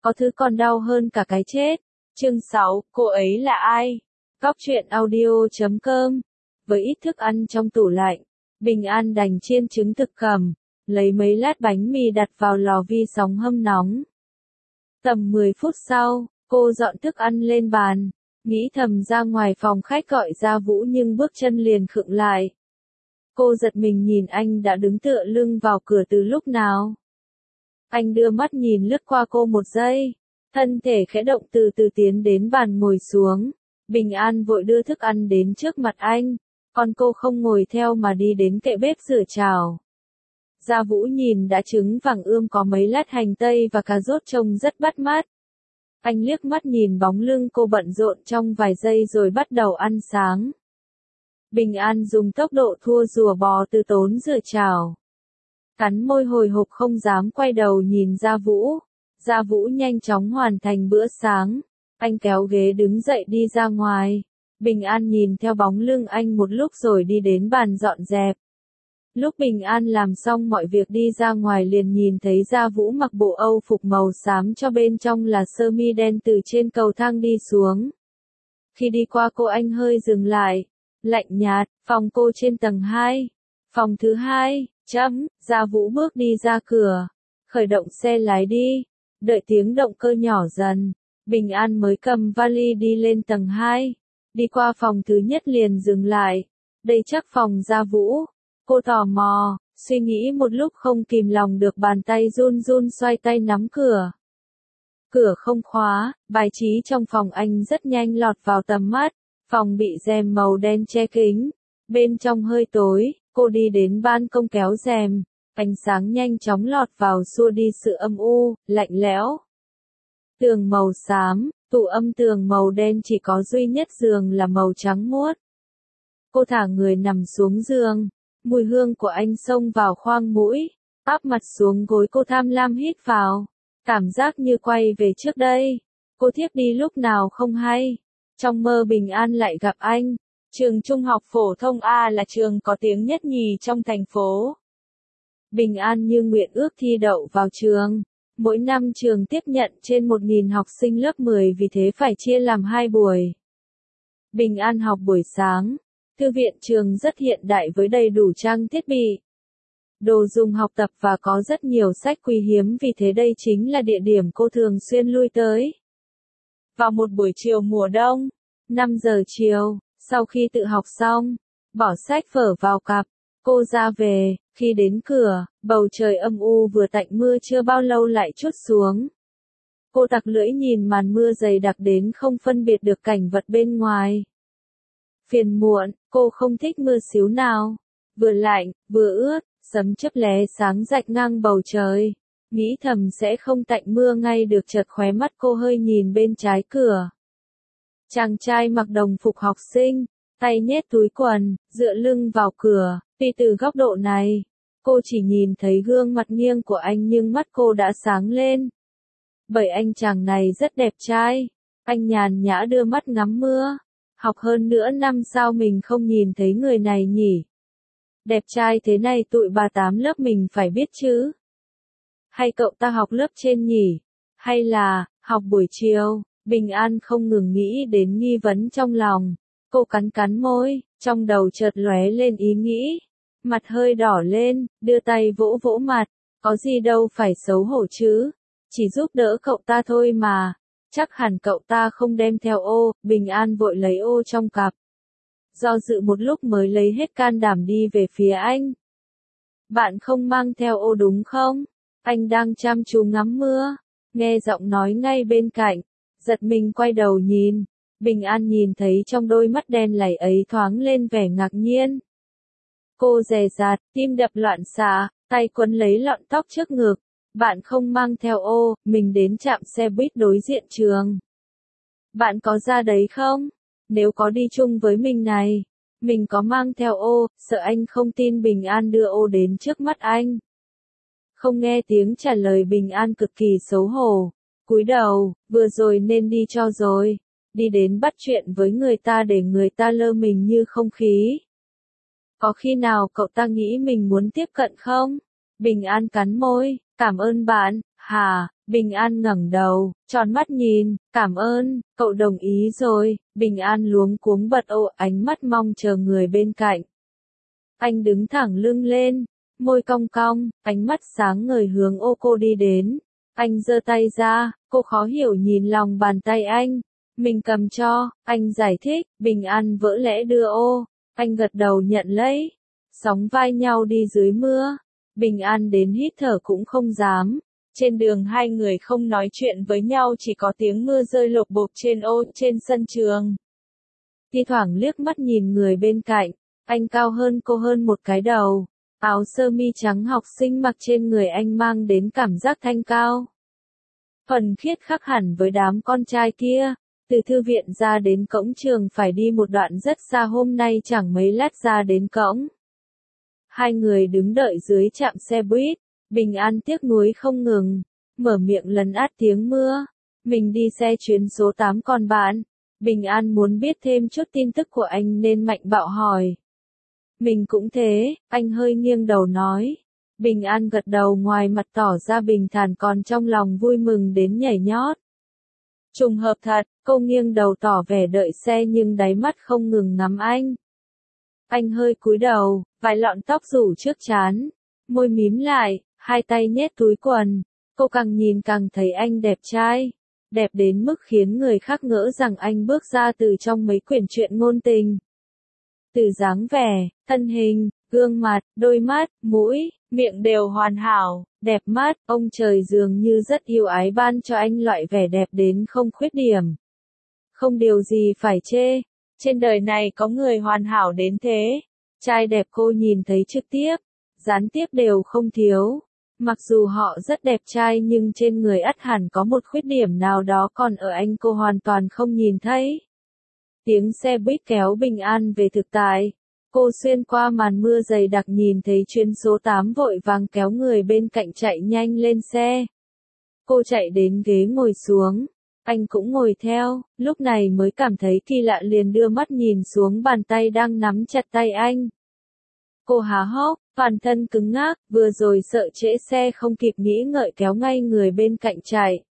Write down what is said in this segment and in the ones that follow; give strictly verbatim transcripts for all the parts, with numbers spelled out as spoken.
có thứ còn đau hơn cả cái chết. Chương sáu, cô ấy là ai? Góc truyện audio chấm com. Với ít thức ăn trong tủ lạnh, Bình An đành chiên trứng thực phẩm, lấy mấy lát bánh mì đặt vào lò vi sóng hâm nóng. Tầm mười phút sau, cô dọn thức ăn lên bàn, nghĩ thầm ra ngoài phòng khách gọi Gia Vũ nhưng bước chân liền khựng lại. Cô giật mình nhìn anh đã đứng tựa lưng vào cửa từ lúc nào. Anh đưa mắt nhìn lướt qua cô một giây, thân thể khẽ động từ từ tiến đến bàn ngồi xuống. Bình An vội đưa thức ăn đến trước mặt anh, còn cô không ngồi theo mà đi đến kệ bếp rửa chảo. Gia Vũ nhìn đã trứng vàng ươm có mấy lát hành tây và cà rốt trông rất bắt mắt. Anh liếc mắt nhìn bóng lưng cô bận rộn trong vài giây rồi bắt đầu ăn sáng. Bình An dùng tốc độ thua rùa bò từ tốn rửa chảo. Cắn môi hồi hộp không dám quay đầu nhìn Gia Vũ. Gia Vũ nhanh chóng hoàn thành bữa sáng. Anh kéo ghế đứng dậy đi ra ngoài. Bình An nhìn theo bóng lưng anh một lúc rồi đi đến bàn dọn dẹp. Lúc Bình An làm xong mọi việc đi ra ngoài liền nhìn thấy Gia Vũ mặc bộ Âu phục màu xám cho bên trong là sơ mi đen từ trên cầu thang đi xuống. Khi đi qua cô anh hơi dừng lại, lạnh nhạt, phòng cô trên tầng hai. Phòng thứ hai, chấm, Gia Vũ bước đi ra cửa, khởi động xe lái đi, đợi tiếng động cơ nhỏ dần, Bình An mới cầm vali đi lên tầng hai, đi qua phòng thứ nhất liền dừng lại, đây chắc phòng Gia Vũ. Cô tò mò, suy nghĩ một lúc không kìm lòng được bàn tay run run xoay tay nắm cửa. Cửa không khóa, bài trí trong phòng anh rất nhanh lọt vào tầm mắt, phòng bị rèm màu đen che kín, bên trong hơi tối, cô đi đến ban công kéo rèm, ánh sáng nhanh chóng lọt vào xua đi sự âm u, lạnh lẽo. Tường màu xám, tủ âm tường màu đen chỉ có duy nhất giường là màu trắng muốt. Cô thả người nằm xuống giường. Mùi hương của anh xông vào khoang mũi, áp mặt xuống gối cô tham lam hít vào. Cảm giác như quay về trước đây. Cô thiếp đi lúc nào không hay. Trong mơ Bình An lại gặp anh. Trường Trung học phổ thông A là trường có tiếng nhất nhì trong thành phố. Bình An như nguyện ước thi đậu vào trường. Mỗi năm trường tiếp nhận trên một nghìn học sinh lớp mười vì thế phải chia làm hai buổi. Bình An học buổi sáng. Thư viện trường rất hiện đại với đầy đủ trang thiết bị, đồ dùng học tập và có rất nhiều sách quý hiếm vì thế đây chính là địa điểm cô thường xuyên lui tới. Vào một buổi chiều mùa đông, năm giờ chiều, sau khi tự học xong, bỏ sách vở vào cặp, cô ra về, khi đến cửa, bầu trời âm u vừa tạnh mưa chưa bao lâu lại trút xuống. Cô tặc lưỡi nhìn màn mưa dày đặc đến không phân biệt được cảnh vật bên ngoài. Phiền muộn, cô không thích mưa xíu nào. Vừa lạnh, vừa ướt, sấm chớp lóe sáng rạch ngang bầu trời. Nghĩ thầm sẽ không tạnh mưa ngay được chợt khóe mắt cô hơi nhìn bên trái cửa. Chàng trai mặc đồng phục học sinh, tay nhét túi quần, dựa lưng vào cửa. Tuy từ góc độ này, cô chỉ nhìn thấy gương mặt nghiêng của anh nhưng mắt cô đã sáng lên. Bởi anh chàng này rất đẹp trai. Anh nhàn nhã đưa mắt ngắm mưa. Học hơn nữa năm sao mình không nhìn thấy người này nhỉ? Đẹp trai thế này tụi bà tám lớp mình phải biết chứ? Hay cậu ta học lớp trên nhỉ? Hay là, học buổi chiều? Bình An không ngừng nghĩ đến nghi vấn trong lòng. Cô cắn cắn môi, trong đầu chợt lóe lên ý nghĩ. Mặt hơi đỏ lên, đưa tay vỗ vỗ mặt. Có gì đâu phải xấu hổ chứ? Chỉ giúp đỡ cậu ta thôi mà. Chắc hẳn cậu ta không đem theo ô, Bình An vội lấy ô trong cặp. Do dự một lúc mới lấy hết can đảm đi về phía anh. Bạn không mang theo ô đúng không? Anh đang chăm chú ngắm mưa. Nghe giọng nói ngay bên cạnh. Giật mình quay đầu nhìn. Bình An nhìn thấy trong đôi mắt đen lảy ấy thoáng lên vẻ ngạc nhiên. Cô dè dặt, tim đập loạn xạ, tay quấn lấy lọn tóc trước ngực. Bạn không mang theo ô, mình đến trạm xe buýt đối diện trường. Bạn có ra đấy không? Nếu có đi chung với mình này. Mình có mang theo ô, sợ anh không tin Bình An đưa ô đến trước mắt anh. Không nghe tiếng trả lời Bình An cực kỳ xấu hổ. Cúi đầu, vừa rồi nên đi cho rồi. Đi đến bắt chuyện với người ta để người ta lơ mình như không khí. Có khi nào cậu ta nghĩ mình muốn tiếp cận không? Bình An cắn môi. Cảm ơn bạn, Hà, Bình An ngẩng đầu, tròn mắt nhìn, cảm ơn, cậu đồng ý rồi, Bình An luống cuống bật ô ánh mắt mong chờ người bên cạnh. Anh đứng thẳng lưng lên, môi cong cong, ánh mắt sáng ngời hướng ô cô đi đến. Anh giơ tay ra, cô khó hiểu nhìn lòng bàn tay anh. Mình cầm cho, anh giải thích, Bình An vỡ lẽ đưa ô. Anh gật đầu nhận lấy. Sóng vai nhau đi dưới mưa. Bình An đến hít thở cũng không dám. Trên đường hai người không nói chuyện với nhau, chỉ có tiếng mưa rơi lộp bộp trên ô trên sân trường. Thi thoảng liếc mắt nhìn người bên cạnh. Anh cao hơn cô hơn một cái đầu. Áo sơ mi trắng học sinh mặc trên người anh mang đến cảm giác thanh cao. Thuần khiết khác hẳn với đám con trai kia. Từ thư viện ra đến cổng trường phải đi một đoạn rất xa, hôm nay chẳng mấy lát ra đến cổng. Hai người đứng đợi dưới trạm xe buýt. Bình An tiếc nuối không ngừng. Mở miệng lấn át tiếng mưa. Mình đi xe chuyến số tám còn bạn. Bình An muốn biết thêm chút tin tức của anh nên mạnh bạo hỏi. Mình cũng thế, anh hơi nghiêng đầu nói. Bình An gật đầu, ngoài mặt tỏ ra bình thản còn trong lòng vui mừng đến nhảy nhót. Trùng hợp thật, cô nghiêng đầu tỏ vẻ đợi xe nhưng đáy mắt không ngừng ngắm anh. Anh hơi cúi đầu, vài lọn tóc rủ trước trán, môi mím lại, hai tay nhét túi quần. Cô càng nhìn càng thấy anh đẹp trai, đẹp đến mức khiến người khác ngỡ rằng anh bước ra từ trong mấy quyển truyện ngôn tình. Từ dáng vẻ, thân hình, gương mặt, đôi mắt, mũi, miệng đều hoàn hảo, đẹp mắt, ông trời dường như rất yêu ái ban cho anh loại vẻ đẹp đến không khuyết điểm. Không điều gì phải chê, trên đời này có người hoàn hảo đến thế. Trai đẹp cô nhìn thấy trực tiếp, gián tiếp đều không thiếu. Mặc dù họ rất đẹp trai nhưng trên người ắt hẳn có một khuyết điểm nào đó, còn ở anh cô hoàn toàn không nhìn thấy. Tiếng xe buýt kéo Bình An về thực tại. Cô xuyên qua màn mưa dày đặc nhìn thấy chuyến số tám vội vàng kéo người bên cạnh chạy nhanh lên xe. Cô chạy đến ghế ngồi xuống. Anh cũng ngồi theo, lúc này mới cảm thấy kỳ lạ liền đưa mắt nhìn xuống bàn tay đang nắm chặt tay anh. Cô há hốc, toàn thân cứng ngắc, vừa rồi sợ trễ xe không kịp nghĩ ngợi kéo ngay người bên cạnh chạy.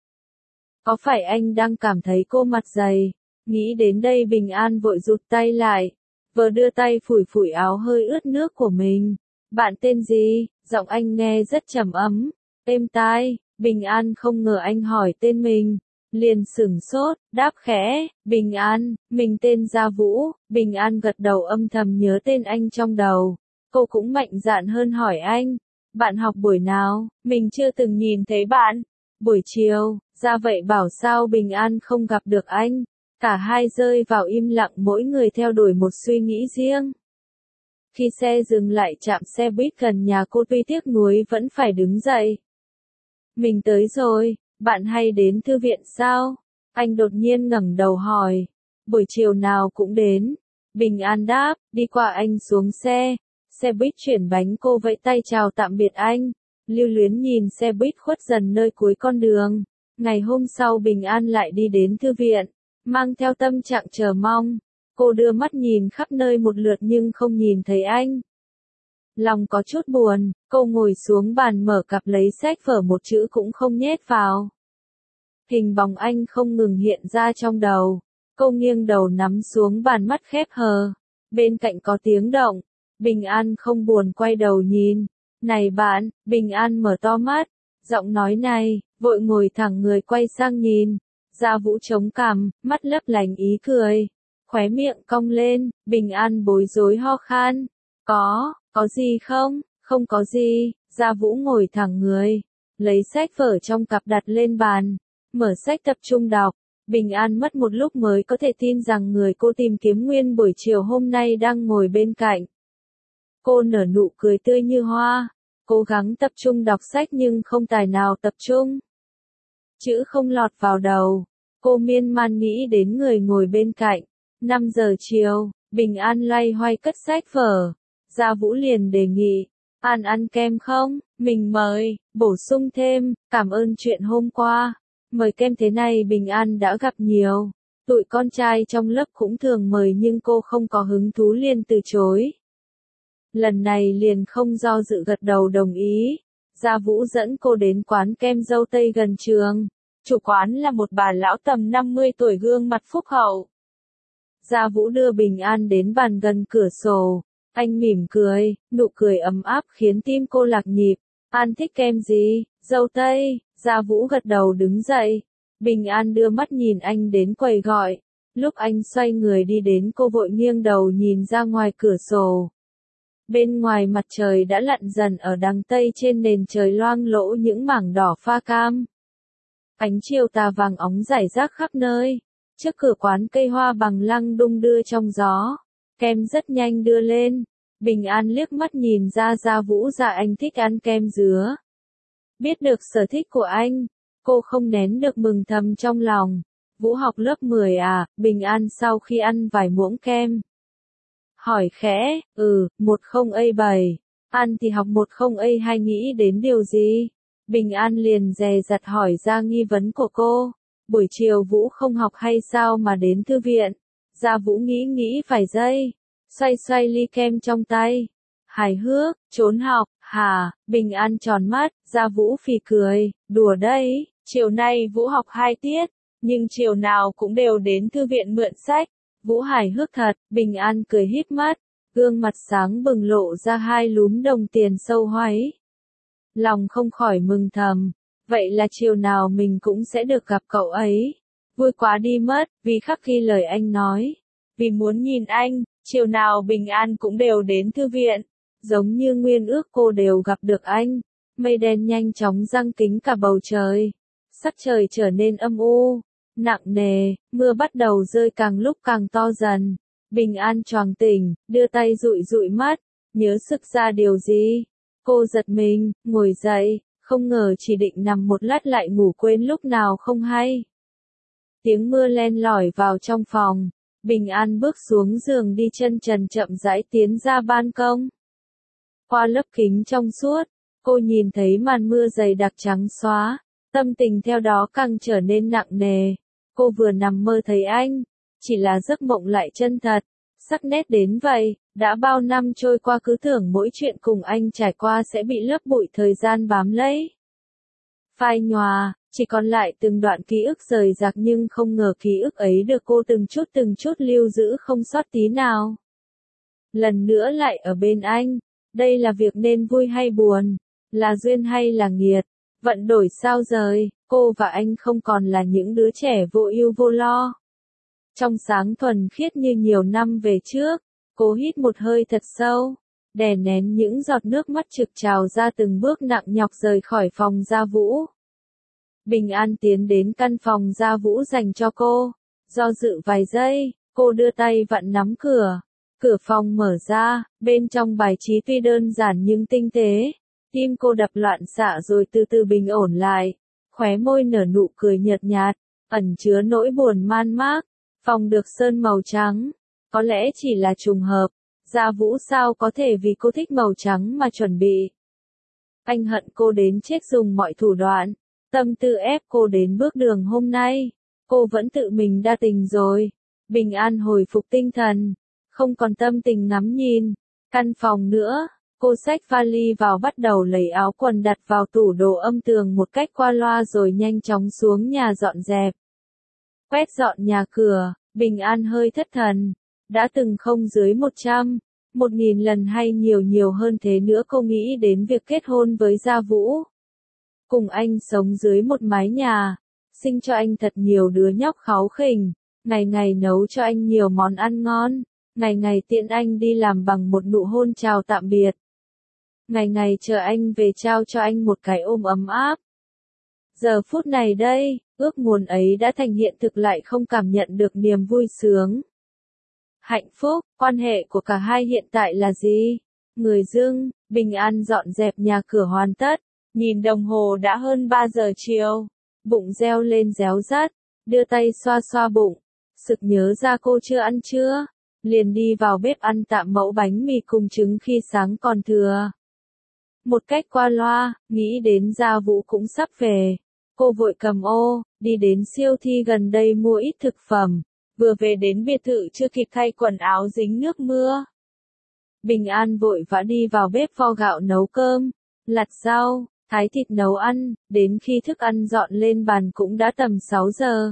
Có phải anh đang cảm thấy cô mặt dày? Nghĩ đến đây Bình An vội rụt tay lại, vừa đưa tay phủi phủi áo hơi ướt nước của mình. Bạn tên gì? Giọng anh nghe rất trầm ấm, êm tai. Bình An không ngờ anh hỏi tên mình, liền sửng sốt, đáp khẽ, Bình An, mình tên Gia Vũ. Bình An gật đầu âm thầm nhớ tên anh trong đầu. Cô cũng mạnh dạn hơn hỏi anh, bạn học buổi nào? Mình chưa từng nhìn thấy bạn. Buổi chiều, ra vậy bảo sao Bình An không gặp được anh. Cả hai rơi vào im lặng, mỗi người theo đuổi một suy nghĩ riêng. Khi xe dừng lại trạm xe buýt gần nhà cô, tuy tiếc nuối vẫn phải đứng dậy. Mình tới rồi, bạn hay đến thư viện sao? Anh đột nhiên ngẩng đầu hỏi. Buổi chiều nào cũng đến. Bình An đáp, đi qua anh xuống xe. Xe buýt chuyển bánh, cô vẫy tay chào tạm biệt anh. Lưu luyến nhìn xe buýt khuất dần nơi cuối con đường. Ngày hôm sau Bình An lại đi đến thư viện. Mang theo tâm trạng chờ mong, cô đưa mắt nhìn khắp nơi một lượt nhưng không nhìn thấy anh. Lòng có chút buồn, cô ngồi xuống bàn mở cặp lấy sách vở, một chữ cũng không nhét vào. Hình bóng anh không ngừng hiện ra trong đầu. Cô nghiêng đầu nắm xuống bàn, mắt khép hờ. Bên cạnh có tiếng động. Bình An không buồn quay đầu nhìn. Này bạn, Bình An mở to mắt. Giọng nói này, vội ngồi thẳng người quay sang nhìn. Gia Vũ chống cằm, mắt lấp lánh ý cười. Khóe miệng cong lên, Bình An bối rối ho khan. Có, có gì không? Không có gì. Gia Vũ ngồi thẳng người. Lấy sách vở trong cặp đặt lên bàn. Mở sách tập trung đọc. Bình An mất một lúc mới có thể tin rằng người cô tìm kiếm nguyên buổi chiều hôm nay đang ngồi bên cạnh. Cô nở nụ cười tươi như hoa. Cố gắng tập trung đọc sách nhưng không tài nào tập trung. Chữ không lọt vào đầu. Cô miên man nghĩ đến người ngồi bên cạnh. năm giờ chiều, Bình An loay hoay cất sách vở. Gia Vũ liền đề nghị. An ăn kem không? Mình mời, bổ sung thêm, cảm ơn chuyện hôm qua. Mời kem thế này Bình An đã gặp nhiều. Tụi con trai trong lớp cũng thường mời nhưng cô không có hứng thú liền từ chối. Lần này liền không do dự gật đầu đồng ý. Gia Vũ dẫn cô đến quán kem dâu tây gần trường. Chủ quán là một bà lão tầm năm mươi tuổi gương mặt phúc hậu. Gia Vũ đưa Bình An đến bàn gần cửa sổ. Anh mỉm cười, nụ cười ấm áp khiến tim cô lạc nhịp. An thích kem gì? Dâu tây. Gia Vũ gật đầu đứng dậy. Bình An đưa mắt nhìn anh đến quầy gọi. Lúc anh xoay người đi đến cô vội nghiêng đầu nhìn ra ngoài cửa sổ. Bên ngoài mặt trời đã lặn dần ở đằng tây trên nền trời loang lỗ những mảng đỏ pha cam. Ánh chiều tà vàng óng rải rác khắp nơi. Trước cửa quán cây hoa bằng lăng đung đưa trong gió. Kem rất nhanh đưa lên. Bình An liếc mắt nhìn ra Gia Vũ dạ anh thích ăn kem dứa. Biết được sở thích của anh, cô không nén được mừng thầm trong lòng. Vũ học lớp mười à? Bình An sau khi ăn vài muỗng kem. Hỏi khẽ, ừ, một không A bảy. Ăn thì học một không A hai nghĩ đến điều gì? Bình An liền dè dặt hỏi ra nghi vấn của cô. Buổi chiều Vũ không học hay sao mà đến thư viện? Gia Vũ nghĩ nghĩ vài giây. Xoay xoay ly kem trong tay. Hài hước, trốn học, hả? Bình An tròn mắt, Gia Vũ phì cười, đùa đấy, chiều nay Vũ học hai tiết, nhưng chiều nào cũng đều đến thư viện mượn sách. Vũ hài hước thật, Bình An cười híp mắt, gương mặt sáng bừng lộ ra hai lúm đồng tiền sâu hoáy. Lòng không khỏi mừng thầm, vậy là chiều nào mình cũng sẽ được gặp cậu ấy. Vui quá đi mất, vì khắc ghi lời anh nói. Vì muốn nhìn anh, chiều nào Bình An cũng đều đến thư viện. Giống như nguyên ước cô đều gặp được anh. Mây đen nhanh chóng giăng kín cả bầu trời. Sắc trời trở nên âm u, nặng nề, mưa bắt đầu rơi càng lúc càng to dần. Bình An choàng tỉnh, đưa tay dụi dụi mắt, nhớ sực ra điều gì. Cô giật mình, ngồi dậy, không ngờ chỉ định nằm một lát lại ngủ quên lúc nào không hay. Tiếng mưa len lỏi vào trong phòng. Bình An bước xuống giường đi chân trần chậm rãi tiến ra ban công. Qua lớp kính trong suốt, cô nhìn thấy màn mưa dày đặc trắng xóa, tâm tình theo đó càng trở nên nặng nề. Cô vừa nằm mơ thấy anh, chỉ là giấc mộng lại chân thật, sắc nét đến vậy, đã bao năm trôi qua cứ tưởng mỗi chuyện cùng anh trải qua sẽ bị lớp bụi thời gian bám lấy. Phai nhòa, chỉ còn lại từng đoạn ký ức rời rạc nhưng không ngờ ký ức ấy được cô từng chút từng chút lưu giữ không sót tí nào. Lần nữa lại ở bên anh, đây là việc nên vui hay buồn, là duyên hay là nghiệt, vận đổi sao rời, cô và anh không còn là những đứa trẻ vô ưu vô lo. Trong sáng thuần khiết như nhiều năm về trước, cô hít một hơi thật sâu, đè nén những giọt nước mắt trực trào ra từng bước nặng nhọc rời khỏi phòng Gia Vũ. Bình An tiến đến căn phòng Gia Vũ dành cho cô, do dự vài giây, cô đưa tay vặn nắm cửa. Cửa phòng mở ra, bên trong bài trí tuy đơn giản nhưng tinh tế. Tim cô đập loạn xạ rồi từ từ bình ổn lại, khóe môi nở nụ cười nhợt nhạt, ẩn chứa nỗi buồn man mác. Phòng được sơn màu trắng, có lẽ chỉ là trùng hợp, Gia Vũ sao có thể vì cô thích màu trắng mà chuẩn bị. Anh hận cô đến chết dùng mọi thủ đoạn, tâm tư ép cô đến bước đường hôm nay, cô vẫn tự mình đa tình rồi. Bình An hồi phục tinh thần, không còn tâm tình ngắm nhìn căn phòng nữa. Cô xách vali vào bắt đầu lấy áo quần đặt vào tủ đồ âm tường một cách qua loa rồi nhanh chóng xuống nhà dọn dẹp. Quét dọn nhà cửa, Bình An hơi thất thần. Đã từng không dưới một trăm, một nghìn lần hay nhiều nhiều hơn thế nữa cô nghĩ đến việc kết hôn với Gia Vũ. Cùng anh sống dưới một mái nhà, sinh cho anh thật nhiều đứa nhóc kháu khỉnh, ngày ngày nấu cho anh nhiều món ăn ngon, ngày ngày tiễn anh đi làm bằng một nụ hôn chào tạm biệt. Ngày ngày chờ anh về trao cho anh một cái ôm ấm áp. Giờ phút này đây, ước muốn ấy đã thành hiện thực lại không cảm nhận được niềm vui sướng. Hạnh phúc, quan hệ của cả hai hiện tại là gì? Người dưng, Bình An dọn dẹp nhà cửa hoàn tất, nhìn đồng hồ đã hơn ba giờ chiều, bụng reo lên réo rắt, đưa tay xoa xoa bụng, sực nhớ ra cô chưa ăn trưa, liền đi vào bếp ăn tạm mẫu bánh mì cùng trứng khi sáng còn thừa. Một cách qua loa, nghĩ đến Gia Vũ cũng sắp về. Cô vội cầm ô, đi đến siêu thị gần đây mua ít thực phẩm. Vừa về đến biệt thự chưa kịp thay quần áo dính nước mưa. Bình An vội vã đi vào bếp vo gạo nấu cơm, lặt rau, thái thịt nấu ăn, đến khi thức ăn dọn lên bàn cũng đã tầm sáu giờ.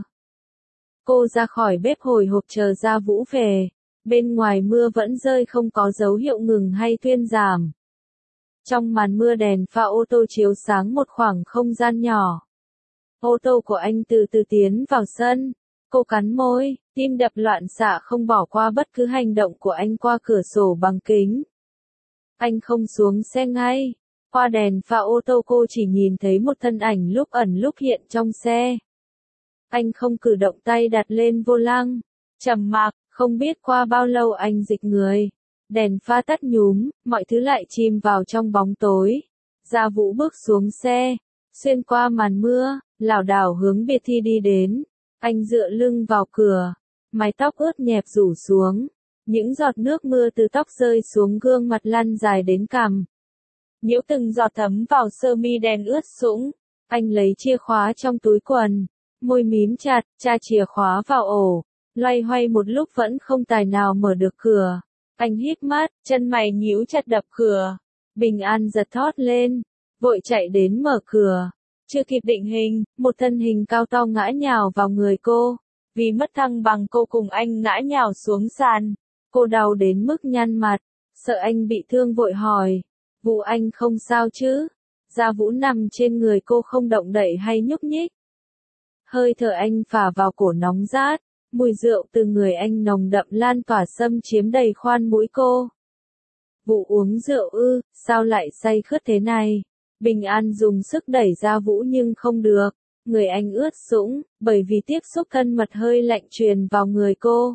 Cô ra khỏi bếp hồi hộp chờ Gia Vũ về, bên ngoài mưa vẫn rơi không có dấu hiệu ngừng hay thuyên giảm. Trong màn mưa đèn pha ô tô chiếu sáng một khoảng không gian nhỏ. Ô tô của anh từ từ tiến vào sân, cô cắn môi, tim đập loạn xạ không bỏ qua bất cứ hành động của anh qua cửa sổ bằng kính. Anh không xuống xe ngay, qua đèn pha ô tô cô chỉ nhìn thấy một thân ảnh lúc ẩn lúc hiện trong xe. Anh không cử động tay đặt lên vô lăng, trầm mặc, không biết qua bao lâu anh dịch người. Đèn pha tắt nhúm, mọi thứ lại chìm vào trong bóng tối. Gia Vũ bước xuống xe, xuyên qua màn mưa, lảo đảo hướng biệt thi đi đến. Anh dựa lưng vào cửa, mái tóc ướt nhẹp rủ xuống. Những giọt nước mưa từ tóc rơi xuống gương mặt lăn dài đến cằm. Nhiễu từng giọt thấm vào sơ mi đen ướt sũng. Anh lấy chìa khóa trong túi quần, môi mím chặt, tra chìa khóa vào ổ. Loay hoay một lúc vẫn không tài nào mở được cửa. Anh híp mắt, chân mày nhíu chặt đập cửa. Bình An giật thót lên, vội chạy đến mở cửa. Chưa kịp định hình, một thân hình cao to ngã nhào vào người cô. Vì mất thăng bằng cô cùng anh ngã nhào xuống sàn. Cô đau đến mức nhăn mặt, sợ anh bị thương vội hỏi. Vũ anh không sao chứ? Gia Vũ nằm trên người cô không động đậy hay nhúc nhích. Hơi thở anh phả vào cổ nóng rát. Mùi rượu từ người anh nồng đậm lan tỏa xâm chiếm đầy khoan mũi cô. Vũ uống rượu ư, sao lại say khướt thế này? Bình An dùng sức đẩy Gia Vũ nhưng không được. Người anh ướt sũng, bởi vì tiếp xúc thân mật hơi lạnh truyền vào người cô.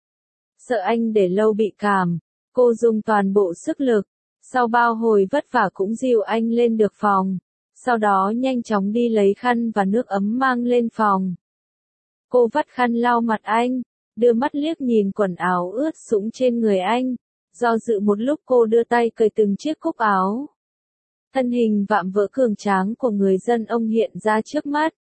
Sợ anh để lâu bị cảm, cô dùng toàn bộ sức lực. Sau bao hồi vất vả cũng dìu anh lên được phòng. Sau đó nhanh chóng đi lấy khăn và nước ấm mang lên phòng. Cô vắt khăn lau mặt anh, đưa mắt liếc nhìn quần áo ướt sũng trên người anh. Do dự một lúc cô đưa tay cởi từng chiếc cúc áo. Thân hình vạm vỡ cường tráng của người dân ông hiện ra trước mắt.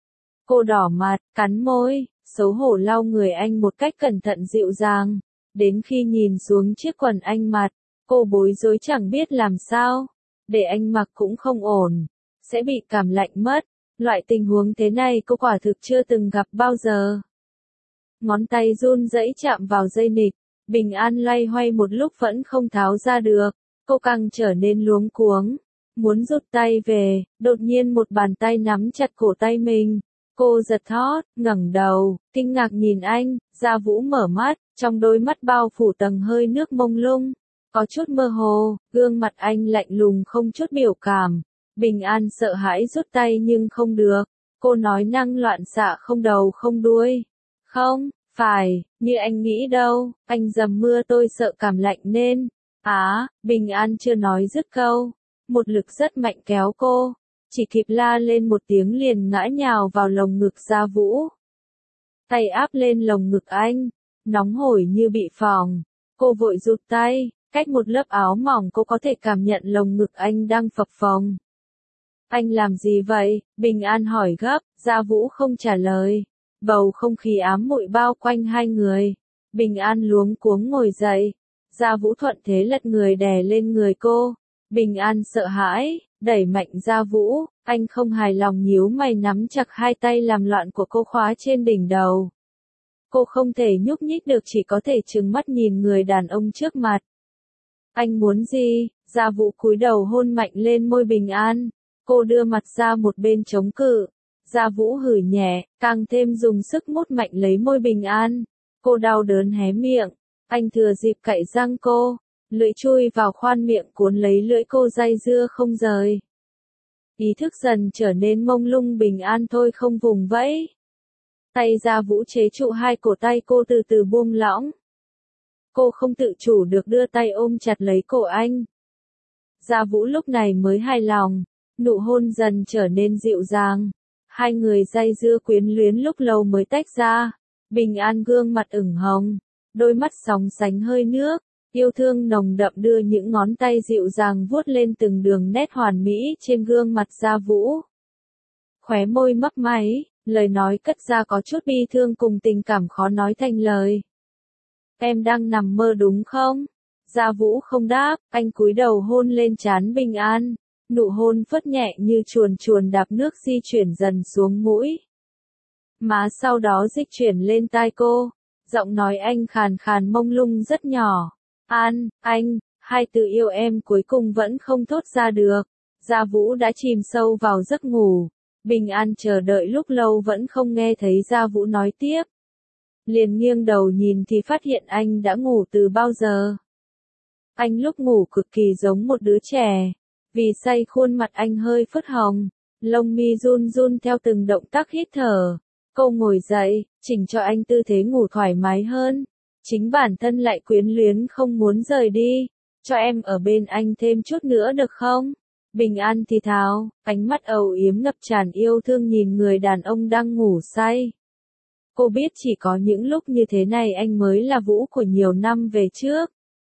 Cô đỏ mặt, cắn môi, xấu hổ lau người anh một cách cẩn thận dịu dàng. Đến khi nhìn xuống chiếc quần anh mặc, cô bối rối chẳng biết làm sao. Để anh mặc cũng không ổn, sẽ bị cảm lạnh mất. Loại tình huống thế này cô quả thực chưa từng gặp bao giờ. Ngón tay run rẩy chạm vào dây nịt, Bình An loay hoay một lúc vẫn không tháo ra được. Cô càng trở nên luống cuống, muốn rút tay về, đột nhiên một bàn tay nắm chặt cổ tay mình. Cô giật thót, ngẩng đầu, kinh ngạc nhìn anh. Gia Vũ mở mắt, trong đôi mắt bao phủ tầng hơi nước mông lung, có chút mơ hồ, gương mặt anh lạnh lùng không chút biểu cảm. Bình An sợ hãi rút tay nhưng không được. Cô nói năng loạn xạ không đầu không đuôi. Không, phải, như anh nghĩ đâu, anh dầm mưa tôi sợ cảm lạnh nên. Á, Bình An chưa nói dứt câu. Một lực rất mạnh kéo cô. Chỉ kịp la lên một tiếng liền ngã nhào vào lồng ngực Gia Vũ. Tay áp lên lồng ngực anh, nóng hổi như bị phỏng. Cô vội rụt tay, cách một lớp áo mỏng cô có thể cảm nhận lồng ngực anh đang phập phồng. Anh làm gì vậy? Bình An hỏi gấp, Gia Vũ không trả lời. Bầu không khí ám muội bao quanh hai người. Bình An luống cuống ngồi dậy. Gia Vũ thuận thế lật người đè lên người cô. Bình An sợ hãi, đẩy mạnh Gia Vũ. Anh không hài lòng nhíu mày nắm chặt hai tay làm loạn của cô khóa trên đỉnh đầu. Cô không thể nhúc nhích được, chỉ có thể trừng mắt nhìn người đàn ông trước mặt. Anh muốn gì? Gia Vũ cúi đầu hôn mạnh lên môi Bình An. Cô đưa mặt ra một bên chống cự. Gia Vũ hửi nhẹ, càng thêm dùng sức mút mạnh lấy môi Bình An. Cô đau đớn hé miệng. Anh thừa dịp cạy răng cô, lưỡi chui vào khoan miệng cuốn lấy lưỡi cô day dưa không rời. Ý thức dần trở nên mông lung. Bình An thôi không vùng vẫy. Tay Gia Vũ chế trụ hai cổ tay cô từ từ buông lỏng. Cô không tự chủ được đưa tay ôm chặt lấy cổ anh. Gia Vũ lúc này mới hài lòng. Nụ hôn dần trở nên dịu dàng. Hai người day dưa quyến luyến lúc lâu mới tách ra. Bình An gương mặt ửng hồng, đôi mắt sóng sánh hơi nước, yêu thương nồng đậm đưa những ngón tay dịu dàng vuốt lên từng đường nét hoàn mỹ trên gương mặt Gia Vũ. Khóe môi mấp máy, lời nói cất ra có chút bi thương cùng tình cảm khó nói thành lời. Em đang nằm mơ đúng không? Gia Vũ không đáp, anh cúi đầu hôn lên trán Bình An. Nụ hôn phớt nhẹ như chuồn chuồn đạp nước di chuyển dần xuống mũi. Má sau đó dịch chuyển lên tai cô. Giọng nói anh khàn khàn mông lung rất nhỏ. An, anh, hai từ yêu em cuối cùng vẫn không thốt ra được. Gia Vũ đã chìm sâu vào giấc ngủ. Bình An chờ đợi lúc lâu vẫn không nghe thấy Gia Vũ nói tiếp. Liền nghiêng đầu nhìn thì phát hiện anh đã ngủ từ bao giờ. Anh lúc ngủ cực kỳ giống một đứa trẻ. Vì say khuôn mặt anh hơi phớt hồng. Lông mi run run theo từng động tác hít thở. Cô ngồi dậy, chỉnh cho anh tư thế ngủ thoải mái hơn. Chính bản thân lại quyến luyến không muốn rời đi. Cho em ở bên anh thêm chút nữa được không? Bình An thì thào, ánh mắt âu yếm ngập tràn yêu thương nhìn người đàn ông đang ngủ say. Cô biết chỉ có những lúc như thế này anh mới là Vũ của nhiều năm về trước.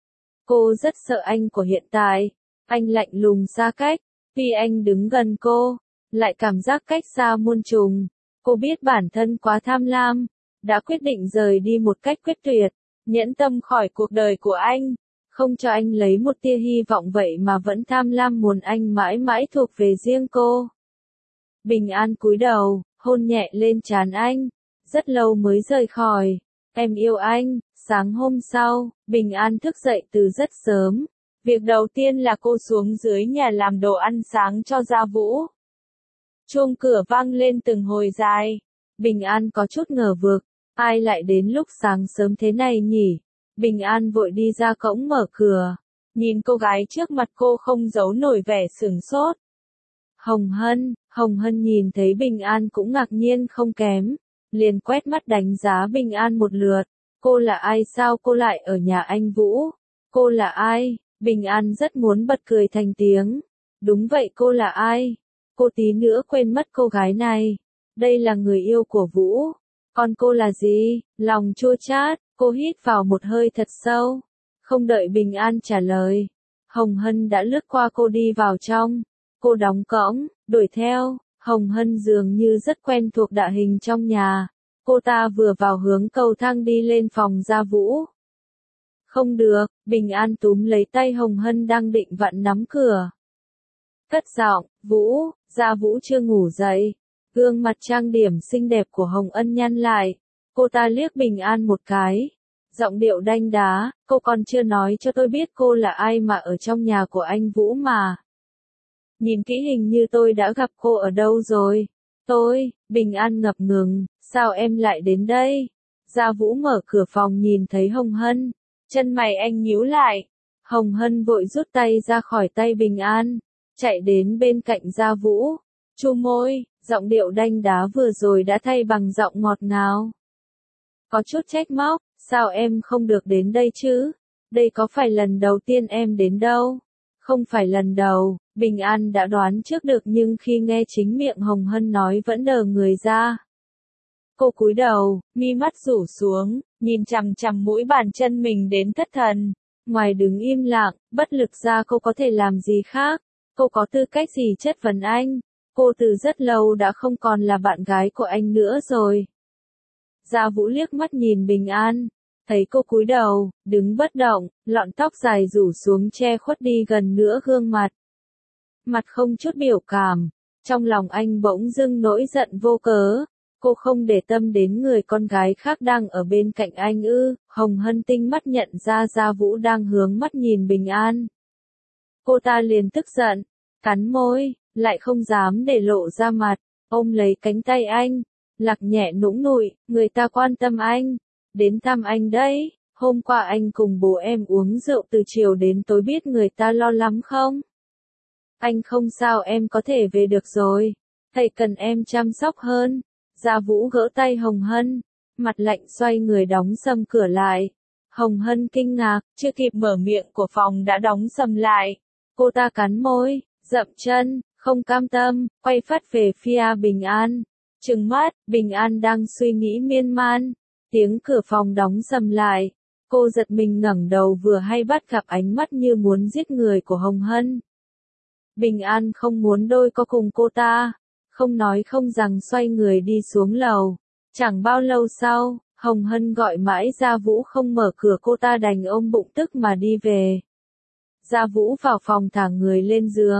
Cô rất sợ anh của hiện tại. Anh lạnh lùng xa cách. Vì anh đứng gần cô, lại cảm giác cách xa muôn trùng. Cô biết bản thân quá tham lam, đã quyết định rời đi một cách quyết tuyệt, nhẫn tâm khỏi cuộc đời của anh, không cho anh lấy một tia hy vọng vậy mà vẫn tham lam muốn anh mãi mãi thuộc về riêng cô. Bình An cúi đầu, hôn nhẹ lên trán anh, rất lâu mới rời khỏi. Em yêu anh. Sáng hôm sau, Bình An thức dậy từ rất sớm. Việc đầu tiên là cô xuống dưới nhà làm đồ ăn sáng cho Gia Vũ. Chuông cửa vang lên từng hồi dài. Bình An có chút ngờ vực, ai lại đến lúc sáng sớm thế này nhỉ? Bình An vội đi ra cổng mở cửa. Nhìn cô gái trước mặt cô không giấu nổi vẻ sửng sốt. Hồng Hân, Hồng Hân nhìn thấy Bình An cũng ngạc nhiên không kém. Liền quét mắt đánh giá Bình An một lượt. Cô là ai sao cô lại ở nhà anh Vũ? Cô là ai? Bình An rất muốn bật cười thành tiếng. Đúng vậy, cô là ai? Cô tí nữa quên mất cô gái này. Đây là người yêu của Vũ. Còn cô là gì? Lòng chua chát, cô hít vào một hơi thật sâu. Không đợi Bình An trả lời. Hồng Hân đã lướt qua cô đi vào trong. Cô đóng cổng, đuổi theo. Hồng Hân dường như rất quen thuộc địa hình trong nhà. Cô ta vừa vào hướng cầu thang đi lên phòng Gia Vũ. Không được, Bình An túm lấy tay Hồng Hân đang định vặn nắm cửa. Cất giọng, Vũ, Gia Vũ chưa ngủ dậy. Gương mặt trang điểm xinh đẹp của Hồng Ân nhăn lại. Cô ta liếc Bình An một cái. Giọng điệu đanh đá, cô còn chưa nói cho tôi biết cô là ai mà ở trong nhà của anh Vũ mà. Nhìn kỹ hình như tôi đã gặp cô ở đâu rồi. Tôi, Bình An ngập ngừng, sao em lại đến đây? Gia Vũ mở cửa phòng nhìn thấy Hồng Hân. Chân mày anh nhíu lại. Hồng Hân vội rút tay ra khỏi tay Bình An. Chạy đến bên cạnh Gia Vũ. Chu môi, giọng điệu đanh đá vừa rồi đã thay bằng giọng ngọt ngào. Có chút trách móc, sao em không được đến đây chứ? Đây có phải lần đầu tiên em đến đâu? Không phải lần đầu, Bình An đã đoán trước được nhưng khi nghe chính miệng Hồng Hân nói vẫn đờ người ra. Cô cúi đầu, mi mắt rủ xuống, nhìn chằm chằm mũi bàn chân mình đến thất thần. Ngoài đứng im lặng, bất lực ra cô có thể làm gì khác? Cô có tư cách gì chất vấn anh? Cô từ rất lâu đã không còn là bạn gái của anh nữa rồi. Gia Vũ liếc mắt nhìn Bình An. Thấy cô cúi đầu, đứng bất động, lọn tóc dài rủ xuống che khuất đi gần nửa gương mặt. Mặt không chút biểu cảm. Trong lòng anh bỗng dưng nỗi giận vô cớ. Cô không để tâm đến người con gái khác đang ở bên cạnh anh ư? Hồng Hân tinh mắt nhận ra Gia Vũ đang hướng mắt nhìn Bình An. Cô ta liền tức giận, cắn môi, lại không dám để lộ ra mặt, ôm lấy cánh tay anh, lạc nhẹ nũng nụi, người ta quan tâm anh, đến thăm anh đấy, hôm qua anh cùng bố em uống rượu từ chiều đến tối biết người ta lo lắm không? Anh không sao, em có thể về được rồi, thầy cần em chăm sóc hơn. Gia Vũ gỡ tay Hồng Hân, mặt lạnh xoay người đóng sầm cửa lại. Hồng Hân kinh ngạc, chưa kịp mở miệng của phòng đã đóng sầm lại. Cô ta cắn môi, dậm chân, không cam tâm, quay phát về phía Bình An. Trừng mắt, Bình An đang suy nghĩ miên man. Tiếng cửa phòng đóng sầm lại. Cô giật mình ngẩng đầu vừa hay bắt gặp ánh mắt như muốn giết người của Hồng Hân. Bình An không muốn đôi co cùng cô ta. Không nói không rằng xoay người đi xuống lầu. Chẳng bao lâu sau, Hồng Hân gọi mãi Gia Vũ không mở cửa, cô ta đành ôm bụng tức mà đi về. Gia Vũ vào phòng thả người lên giường.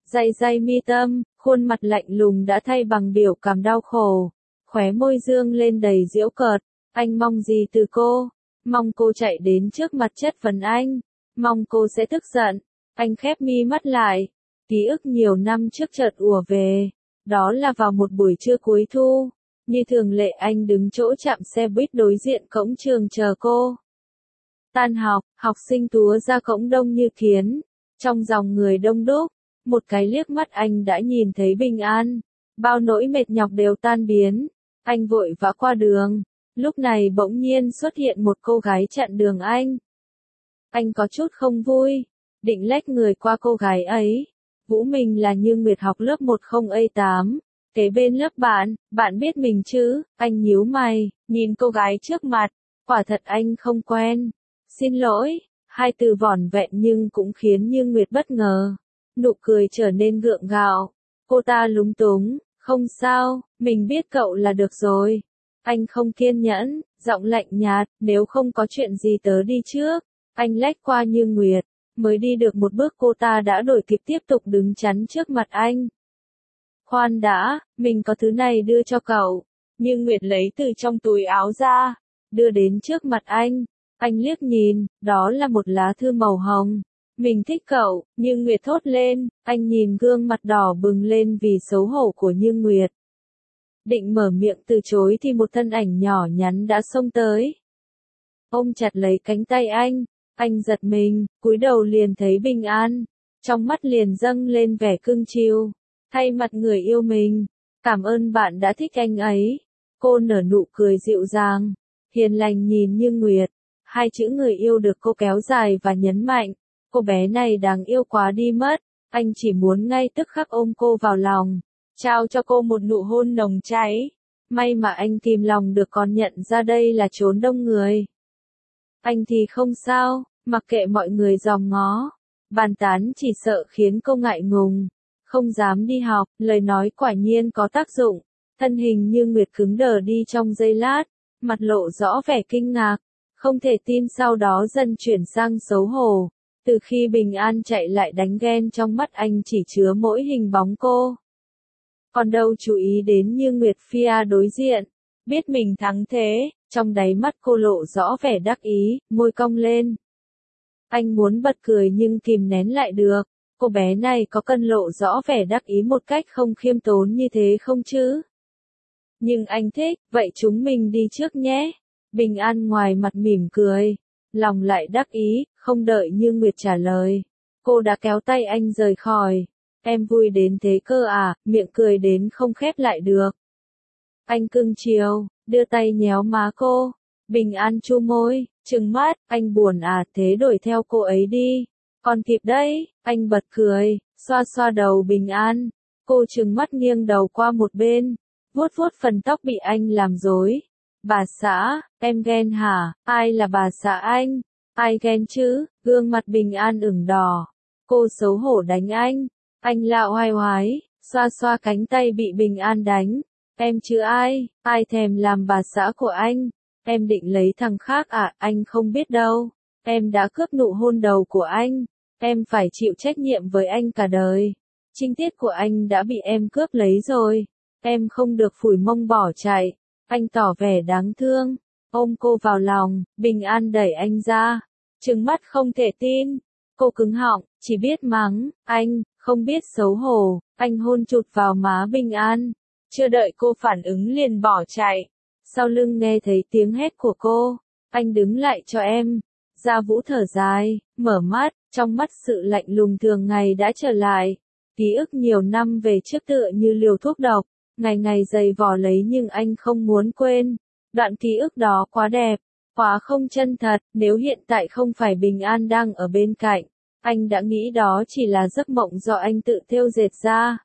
day day mi tâm, khuôn mặt lạnh lùng đã thay bằng biểu cảm đau khổ, khóe môi dương lên đầy giễu cợt. Anh mong gì từ cô? Mong cô chạy đến trước mặt chất vấn anh, mong cô sẽ tức giận. Anh khép mi mắt lại, ký ức nhiều năm trước chợt ùa về. Đó là vào một buổi trưa cuối thu, như thường lệ anh đứng chỗ trạm xe buýt đối diện cổng trường chờ cô. Tan học, học sinh túa ra cổng đông như kiến, trong dòng người đông đúc, một cái liếc mắt anh đã nhìn thấy Bình An, bao nỗi mệt nhọc đều tan biến. Anh vội vã qua đường, lúc này bỗng nhiên xuất hiện một cô gái chặn đường anh. Anh có chút không vui, định lách người qua cô gái ấy. Vũ mình là Như Nguyệt học lớp một không A tám, kế bên lớp bạn, bạn biết mình chứ? Anh nhíu mày, nhìn cô gái trước mặt, quả thật anh không quen. Xin lỗi, hai từ vỏn vẹn nhưng cũng khiến Như Nguyệt bất ngờ. Nụ cười trở nên gượng gạo, cô ta lúng túng, không sao, mình biết cậu là được rồi. Anh không kiên nhẫn, giọng lạnh nhạt, nếu không có chuyện gì tớ đi trước. Anh lách qua Như Nguyệt, mới đi được một bước cô ta đã đổi kịp tiếp tục đứng chắn trước mặt anh. Khoan đã, mình có thứ này đưa cho cậu. Như Nguyệt lấy từ trong túi áo ra, đưa đến trước mặt anh. Anh liếc nhìn, đó là một lá thư màu hồng. Mình thích cậu, Như Nguyệt thốt lên, anh nhìn gương mặt đỏ bừng lên vì xấu hổ của Như Nguyệt. Định mở miệng từ chối thì một thân ảnh nhỏ nhắn đã xông tới. Ôm chặt lấy cánh tay anh, anh giật mình, cúi đầu liền thấy Bình An, trong mắt liền dâng lên vẻ cưng chiều, thay mặt người yêu mình, cảm ơn bạn đã thích anh ấy. Cô nở nụ cười dịu dàng, hiền lành nhìn Như Nguyệt, hai chữ người yêu được cô kéo dài và nhấn mạnh, cô bé này đáng yêu quá đi mất, anh chỉ muốn ngay tức khắc ôm cô vào lòng, trao cho cô một nụ hôn nồng cháy. May mà anh kìm lòng được còn nhận ra đây là chốn đông người. Anh thì không sao, mặc kệ mọi người dòm ngó, bàn tán chỉ sợ khiến cô ngại ngùng, không dám đi học. Lời nói quả nhiên có tác dụng, thân hình Như Nguyệt cứng đờ đi trong giây lát, mặt lộ rõ vẻ kinh ngạc, không thể tin, sau đó dần chuyển sang xấu hổ. Từ khi Bình An chạy lại đánh ghen trong mắt anh chỉ chứa mỗi hình bóng cô, còn đâu chú ý đến Như Nguyệt phía đối diện, biết mình thắng thế, trong đáy mắt cô lộ rõ vẻ đắc ý, môi cong lên. Anh muốn bật cười nhưng kìm nén lại được, cô bé này có cần lộ rõ vẻ đắc ý một cách không khiêm tốn như thế không chứ? Nhưng anh thích, vậy chúng mình đi trước nhé. Bình An ngoài mặt mỉm cười, lòng lại đắc ý, không đợi Như Nguyệt trả lời. Cô đã kéo tay anh rời khỏi. Em vui đến thế cơ à, miệng cười đến không khép lại được. Anh cưng chiều, đưa tay nhéo má cô. Bình An chu môi, trừng mắt, anh buồn à, thế đổi theo cô ấy đi. Còn kịp đấy, anh bật cười, xoa xoa đầu Bình An. Cô trừng mắt nghiêng đầu qua một bên, vuốt vuốt phần tóc bị anh làm rối. Bà xã, em ghen hả? Ai là bà xã anh? Ai ghen chứ? Gương mặt Bình An ửng đỏ. Cô xấu hổ đánh anh. Anh lạo hoài hoái, xoa xoa cánh tay bị Bình An đánh. Em chứ ai? Ai thèm làm bà xã của anh? Em định lấy thằng khác à? Anh không biết đâu. Em đã cướp nụ hôn đầu của anh. Em phải chịu trách nhiệm với anh cả đời. Trinh tiết của anh đã bị em cướp lấy rồi. Em không được phủi mông bỏ chạy. Anh tỏ vẻ đáng thương, ôm cô vào lòng. Bình An đẩy anh ra, trừng mắt không thể tin. Cô cứng họng, chỉ biết mắng, anh, không biết xấu hổ. Anh hôn chụt vào má Bình An, chưa đợi cô phản ứng liền bỏ chạy. Sau lưng nghe thấy tiếng hét của cô, anh đứng lại cho em. Gia Vũ thở dài, mở mắt, trong mắt sự lạnh lùng thường ngày đã trở lại. Ký ức nhiều năm về trước tựa như liều thuốc độc, ngày ngày giày vò lấy nhưng anh không muốn quên. Đoạn ký ức đó quá đẹp, quá không chân thật, nếu hiện tại không phải Bình An đang ở bên cạnh, anh đã nghĩ đó chỉ là giấc mộng do anh tự thêu dệt ra.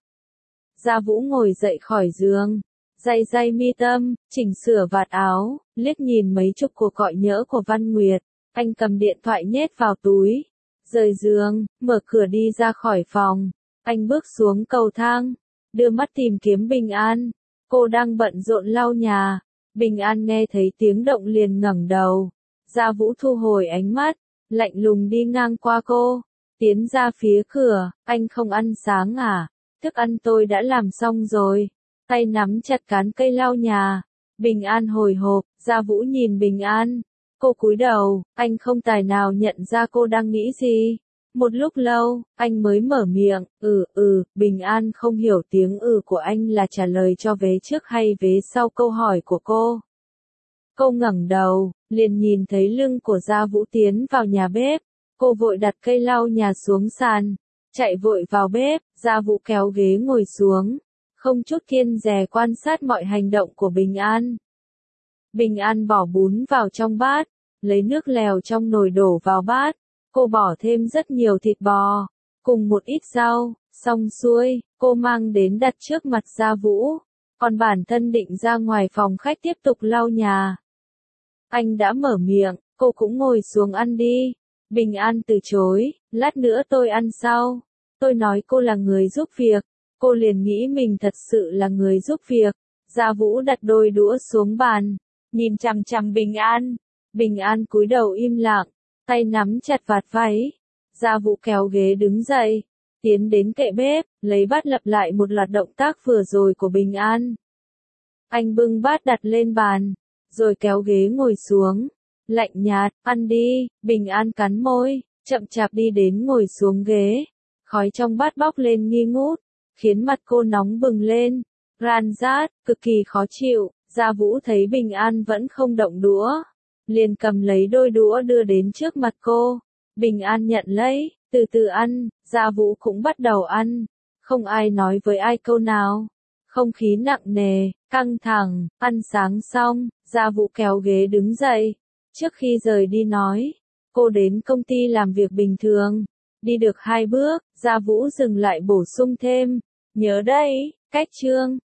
Gia Vũ ngồi dậy khỏi giường, day day mi tâm, chỉnh sửa vạt áo, liếc nhìn mấy chục cuộc gọi nhỡ của Văn Nguyệt, anh cầm điện thoại nhét vào túi, rời giường, mở cửa đi ra khỏi phòng. Anh bước xuống cầu thang, đưa mắt tìm kiếm Bình An. Cô đang bận rộn lau nhà. Bình An nghe thấy tiếng động liền ngẩng đầu. Gia Vũ thu hồi ánh mắt, lạnh lùng đi ngang qua cô. tiến ra phía cửa, anh không ăn sáng à? Thức ăn tôi đã làm xong rồi. Tay nắm chặt cán cây lau nhà. Bình An hồi hộp, Gia Vũ nhìn Bình An. Cô cúi đầu, anh không tài nào nhận ra cô đang nghĩ gì. Một lúc lâu, anh mới mở miệng, ừ ừ, Bình An không hiểu tiếng ừ của anh là trả lời cho vế trước hay vế sau câu hỏi của cô. Cô ngẩng đầu, liền nhìn thấy lưng của Gia Vũ tiến vào nhà bếp. Cô vội đặt cây lau nhà xuống sàn, chạy vội vào bếp, Gia Vũ kéo ghế ngồi xuống, không chút kiêng dè quan sát mọi hành động của Bình An. Bình An bỏ bún vào trong bát, lấy nước lèo trong nồi đổ vào bát. Cô bỏ thêm rất nhiều thịt bò, cùng một ít rau, xong xuôi, cô mang đến đặt trước mặt Gia Vũ, còn bản thân định ra ngoài phòng khách tiếp tục lau nhà. Anh đã mở miệng, cô cũng ngồi xuống ăn đi. Bình An từ chối, lát nữa tôi ăn sau. Tôi nói cô là người giúp việc, cô liền nghĩ mình thật sự là người giúp việc. Gia Vũ đặt đôi đũa xuống bàn, nhìn chằm chằm Bình An. Bình An cúi đầu im lặng, tay nắm chặt vạt váy. Gia Vũ kéo ghế đứng dậy, tiến đến kệ bếp, lấy bát lặp lại một loạt động tác vừa rồi của Bình An. Anh bưng bát đặt lên bàn, rồi kéo ghế ngồi xuống. Lạnh nhạt, ăn đi. Bình An cắn môi, chậm chạp đi đến ngồi xuống ghế. Khói trong bát bốc lên nghi ngút, khiến mặt cô nóng bừng lên, ran rát, cực kỳ khó chịu. Gia Vũ thấy Bình An vẫn không động đũa, liền cầm lấy đôi đũa đưa đến trước mặt cô. Bình An nhận lấy, từ từ ăn. Gia Vũ cũng bắt đầu ăn, không ai nói với ai câu nào. Không khí nặng nề, căng thẳng. Ăn sáng xong, Gia Vũ kéo ghế đứng dậy. Trước khi rời đi nói, cô đến công ty làm việc bình thường. Đi được hai bước, Gia Vũ dừng lại bổ sung thêm, nhớ đấy, cách chương.